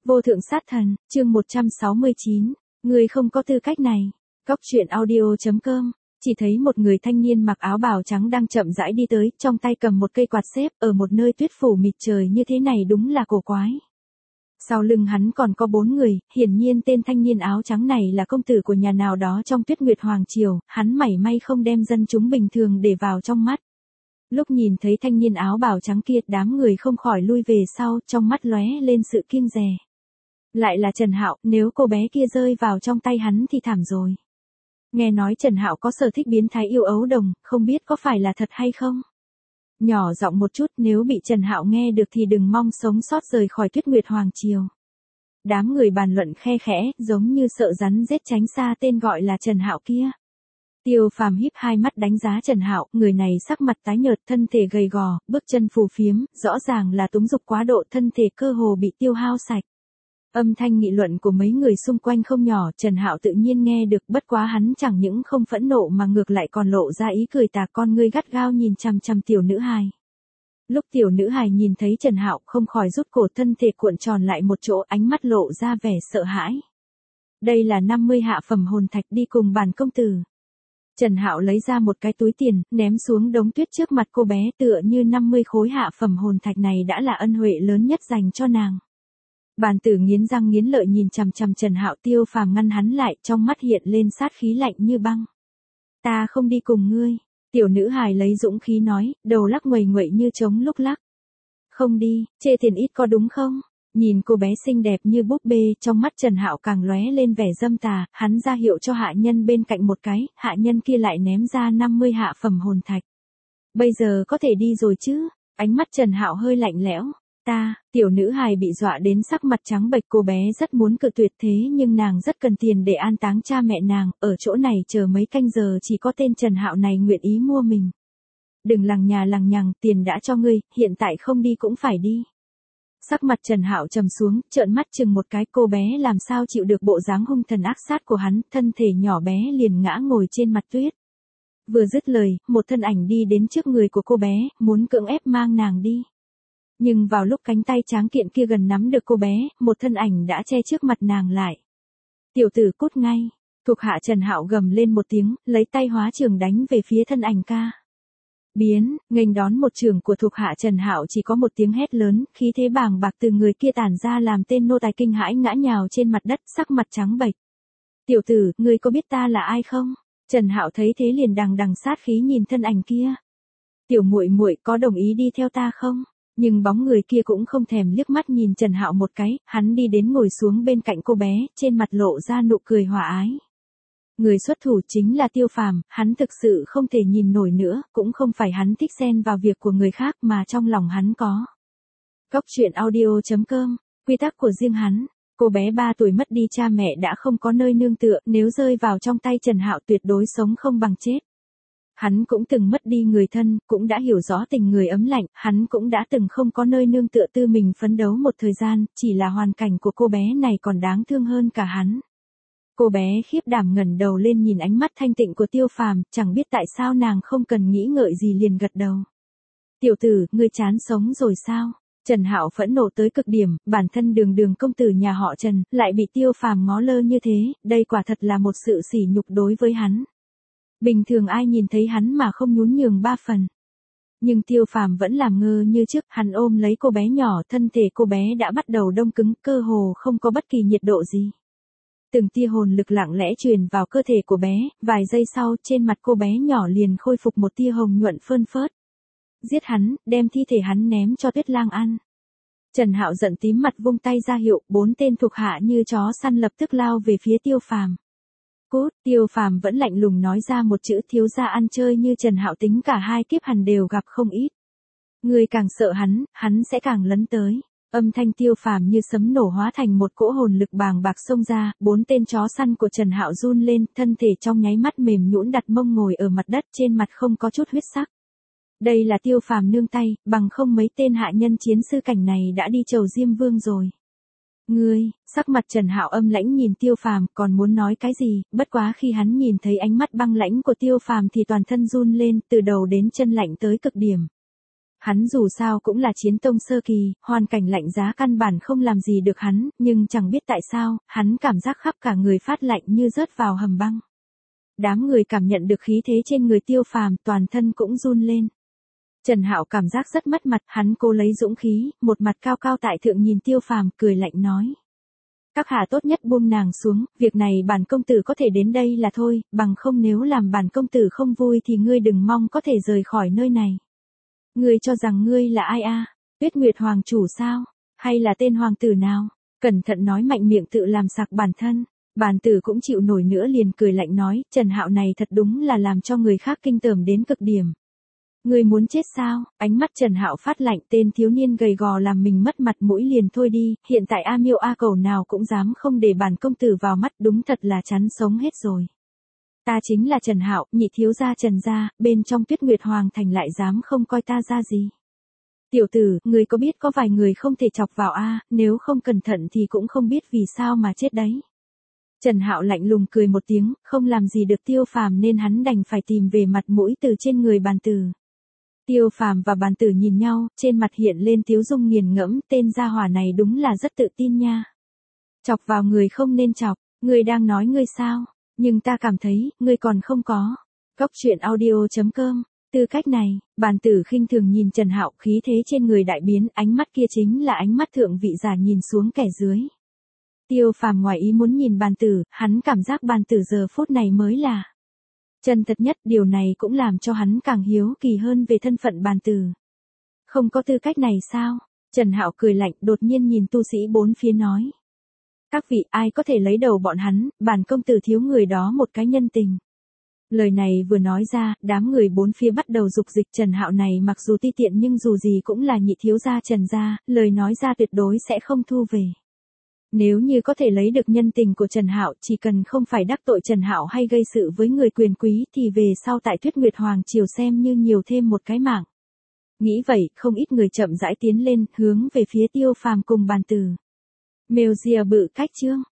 Vô thượng sát thần, chương 169, người không có tư cách này. Cóc truyện audio.com, chỉ thấy một người thanh niên mặc áo bào trắng đang chậm rãi đi tới, trong tay cầm một cây quạt xếp, ở một nơi tuyết phủ mịt trời như thế này đúng là cổ quái. Sau lưng hắn còn có 4 người, hiển nhiên tên thanh niên áo trắng này là công tử của nhà nào đó trong Tuyết Nguyệt Hoàng Triều, hắn mảy may không đem dân chúng bình thường để vào trong mắt. Lúc nhìn thấy thanh niên áo bào trắng kia, đám người không khỏi lui về sau, trong mắt lóe lên sự kiêng dè. Lại là Trần Hạo, nếu cô bé kia rơi vào trong tay hắn thì thảm rồi. Nghe nói Trần Hạo có sở thích biến thái yêu ấu đồng, không biết có phải là thật hay không? Nhỏ giọng một chút, nếu bị Trần Hạo nghe được thì đừng mong sống sót rời khỏi Tuyết Nguyệt Hoàng Triều. Đám người bàn luận khe khẽ, giống như sợ rắn rết tránh xa tên gọi là Trần Hạo kia. Tiêu Phàm híp hai mắt đánh giá Trần Hạo, người này sắc mặt tái nhợt, thân thể gầy gò, bước chân phù phiếm, rõ ràng là túng dục quá độ, thân thể cơ hồ bị tiêu hao sạch. Âm thanh nghị luận của mấy người xung quanh không nhỏ, Trần Hạo tự nhiên nghe được, bất quá hắn chẳng những không phẫn nộ mà ngược lại còn lộ ra ý cười tà, con ngươi gắt gao nhìn chằm chằm tiểu nữ hài. Lúc tiểu nữ hài nhìn thấy Trần Hạo không khỏi rút cổ, thân thể cuộn tròn lại một chỗ, ánh mắt lộ ra vẻ sợ hãi. Đây là 50 hạ phẩm hồn thạch, đi cùng bản công tử. Trần Hạo lấy ra một cái túi tiền, ném xuống đống tuyết trước mặt cô bé, tựa như 50 khối hạ phẩm hồn thạch này đã là ân huệ lớn nhất dành cho nàng. Bàn tử nghiến răng nghiến lợi nhìn chằm chằm Trần Hạo, Tiêu Phàm ngăn hắn lại, trong mắt hiện lên sát khí lạnh như băng. Ta không đi cùng ngươi. Tiểu nữ hài lấy dũng khí nói, đầu lắc nguầy nguậy như trống lúc lắc. Không đi, chê tiền ít có đúng không? Nhìn cô bé xinh đẹp như búp bê, trong mắt Trần Hạo càng lóe lên vẻ dâm tà, hắn ra hiệu cho hạ nhân bên cạnh một cái, hạ nhân kia lại ném ra 50 hạ phẩm hồn thạch. Bây giờ có thể đi rồi chứ? Ánh mắt Trần Hạo hơi lạnh lẽo. Tiểu nữ hài bị dọa đến sắc mặt trắng bệch, cô bé rất muốn cự tuyệt thế nhưng nàng rất cần tiền để an táng cha mẹ nàng, ở chỗ này chờ mấy canh giờ chỉ có tên Trần Hạo này nguyện ý mua mình. Đừng lằng nhà lằng nhằng, tiền đã cho ngươi, hiện tại không đi cũng phải đi. Sắc mặt Trần Hạo trầm xuống, trợn mắt chừng một cái, cô bé làm sao chịu được bộ dáng hung thần ác sát của hắn, thân thể nhỏ bé liền ngã ngồi trên mặt tuyết. Vừa dứt lời, một thân ảnh đi đến trước người của cô bé, muốn cưỡng ép mang nàng đi. Nhưng vào lúc cánh tay tráng kiện kia gần nắm được cô bé, một thân ảnh đã che trước mặt nàng lại. Tiểu tử cút ngay, thuộc hạ Trần Hạo gầm lên một tiếng, lấy tay hóa trường đánh về phía thân ảnh ca. Biến, nghênh đón một trường của thuộc hạ Trần Hạo chỉ có một tiếng hét lớn, khí thế bàng bạc từ người kia tản ra làm tên nô tài kinh hãi ngã nhào trên mặt đất, sắc mặt trắng bệch. Tiểu tử, ngươi có biết ta là ai không? Trần Hạo thấy thế liền đằng đằng sát khí nhìn thân ảnh kia. Tiểu muội muội có đồng ý đi theo ta không? Nhưng bóng người kia cũng không thèm liếc mắt nhìn Trần Hạo một cái, hắn đi đến ngồi xuống bên cạnh cô bé, trên mặt lộ ra nụ cười hòa ái. Người xuất thủ chính là Tiêu Phàm, hắn thực sự không thể nhìn nổi nữa, cũng không phải hắn thích xen vào việc của người khác mà trong lòng hắn có. Cóc truyện audio.com, quy tắc của riêng hắn. Cô bé 3 tuổi mất đi cha mẹ đã không có nơi nương tựa, nếu rơi vào trong tay Trần Hạo tuyệt đối sống không bằng chết. Hắn cũng từng mất đi người thân, cũng đã hiểu rõ tình người ấm lạnh, hắn cũng đã từng không có nơi nương tựa, tư mình phấn đấu một thời gian, chỉ là hoàn cảnh của cô bé này còn đáng thương hơn cả hắn. Cô bé khiếp đảm ngẩng đầu lên nhìn ánh mắt thanh tịnh của Tiêu Phàm, chẳng biết tại sao nàng không cần nghĩ ngợi gì liền gật đầu. Tiểu tử, ngươi chán sống rồi sao? Trần Hạo phẫn nộ tới cực điểm, bản thân đường công tử nhà họ Trần, lại bị Tiêu Phàm ngó lơ như thế, đây quả thật là một sự sỉ nhục đối với hắn. Bình thường ai nhìn thấy hắn mà không nhún nhường 3 phần. Nhưng Tiêu Phàm vẫn làm ngơ như trước, hắn ôm lấy cô bé nhỏ, thân thể cô bé đã bắt đầu đông cứng, cơ hồ không có bất kỳ nhiệt độ gì. Từng tia hồn lực lặng lẽ truyền vào cơ thể của bé, vài giây sau, trên mặt cô bé nhỏ liền khôi phục một tia hồng nhuận phơn phớt. Giết hắn, đem thi thể hắn ném cho Tuyết Lang ăn. Trần Hạo giận tím mặt vung tay ra hiệu, 4 tên thuộc hạ như chó săn lập tức lao về phía Tiêu Phàm. Cút, Tiêu Phàm vẫn lạnh lùng nói ra một chữ, thiếu gia ăn chơi như Trần Hạo tính cả 2 kiếp hẳn đều gặp không ít. Người càng sợ hắn sẽ càng lấn tới. Âm thanh Tiêu Phàm như sấm nổ hóa thành một cỗ hồn lực bàng bạc xông ra, 4 tên chó săn của Trần Hạo run lên, thân thể trong nháy mắt mềm nhũn đặt mông ngồi ở mặt đất, trên mặt không có chút huyết sắc. Đây là Tiêu Phàm nương tay, bằng không mấy tên hạ nhân chiến sư cảnh này đã đi chầu Diêm Vương rồi. Ngươi, sắc mặt Trần Hạo âm lãnh nhìn Tiêu Phàm, còn muốn nói cái gì, bất quá khi hắn nhìn thấy ánh mắt băng lãnh của Tiêu Phàm thì toàn thân run lên, từ đầu đến chân lạnh tới cực điểm. Hắn dù sao cũng là chiến tông sơ kỳ, hoàn cảnh lạnh giá căn bản không làm gì được hắn, nhưng chẳng biết tại sao, hắn cảm giác khắp cả người phát lạnh như rớt vào hầm băng. Đám người cảm nhận được khí thế trên người Tiêu Phàm, toàn thân cũng run lên. Trần Hạo cảm giác rất mất mặt, hắn cố lấy dũng khí, một mặt cao cao tại thượng nhìn Tiêu Phàm, cười lạnh nói. Các hạ tốt nhất buông nàng xuống, việc này bản công tử có thể đến đây là thôi, bằng không nếu làm bản công tử không vui thì ngươi đừng mong có thể rời khỏi nơi này. Ngươi cho rằng ngươi là ai a? Tuyết Nguyệt Hoàng chủ sao? Hay là tên hoàng tử nào? Cẩn thận nói mạnh miệng tự làm sặc bản thân. Bản tử cũng chịu nổi nữa liền cười lạnh nói, Trần Hạo này thật đúng là làm cho người khác kinh tởm đến cực điểm. Ngươi muốn chết sao? Ánh mắt Trần Hạo phát lạnh, tên thiếu niên gầy gò làm mình mất mặt mũi liền thôi đi, hiện tại A Miêu A Cầu nào cũng dám không để bản công tử vào mắt, đúng thật là chán sống hết rồi. Ta chính là Trần Hạo, nhị thiếu gia Trần gia, bên trong Tuyết Nguyệt Hoàng thành lại dám không coi ta ra gì. Tiểu tử, ngươi có biết có vài người không thể chọc vào a, nếu không cẩn thận thì cũng không biết vì sao mà chết đấy. Trần Hạo lạnh lùng cười một tiếng, không làm gì được Tiêu Phàm nên hắn đành phải tìm về mặt mũi từ trên người bàn tử. Tiêu Phàm và bàn tử nhìn nhau, trên mặt hiện lên tiếu dung nghiền ngẫm, tên gia hỏa này đúng là rất tự tin nha. Chọc vào người không nên chọc, ngươi đang nói ngươi sao? Nhưng ta cảm thấy, ngươi còn không có. Góc truyện audio.com, tư cách này, bàn tử khinh thường nhìn Trần Hạo, khí thế trên người đại biến, ánh mắt kia chính là ánh mắt thượng vị giả nhìn xuống kẻ dưới. Tiêu Phàm ngoài ý muốn nhìn bàn tử, hắn cảm giác bàn tử giờ phút này mới là chân thật nhất, điều này cũng làm cho hắn càng hiếu kỳ hơn về thân phận bàn tử. Không có tư cách này sao? Trần Hạo cười lạnh, đột nhiên nhìn tu sĩ bốn phía nói. Các vị, ai có thể lấy đầu bọn hắn, bản công tử thiếu người đó một cái nhân tình. Lời này vừa nói ra, đám người bốn phía bắt đầu dục dịch. Trần Hạo này mặc dù ti tiện nhưng dù gì cũng là nhị thiếu gia Trần gia, lời nói ra tuyệt đối sẽ không thu về. Nếu như có thể lấy được nhân tình của Trần Hạo, chỉ cần không phải đắc tội Trần Hạo hay gây sự với người quyền quý thì về sau tại Tuyết Nguyệt Hoàng triều xem như nhiều thêm một cái mạng. Nghĩ vậy, không ít người chậm rãi tiến lên, hướng về phía Tiêu Phàm cùng bàn tử. Mèo rìa bự cách chương.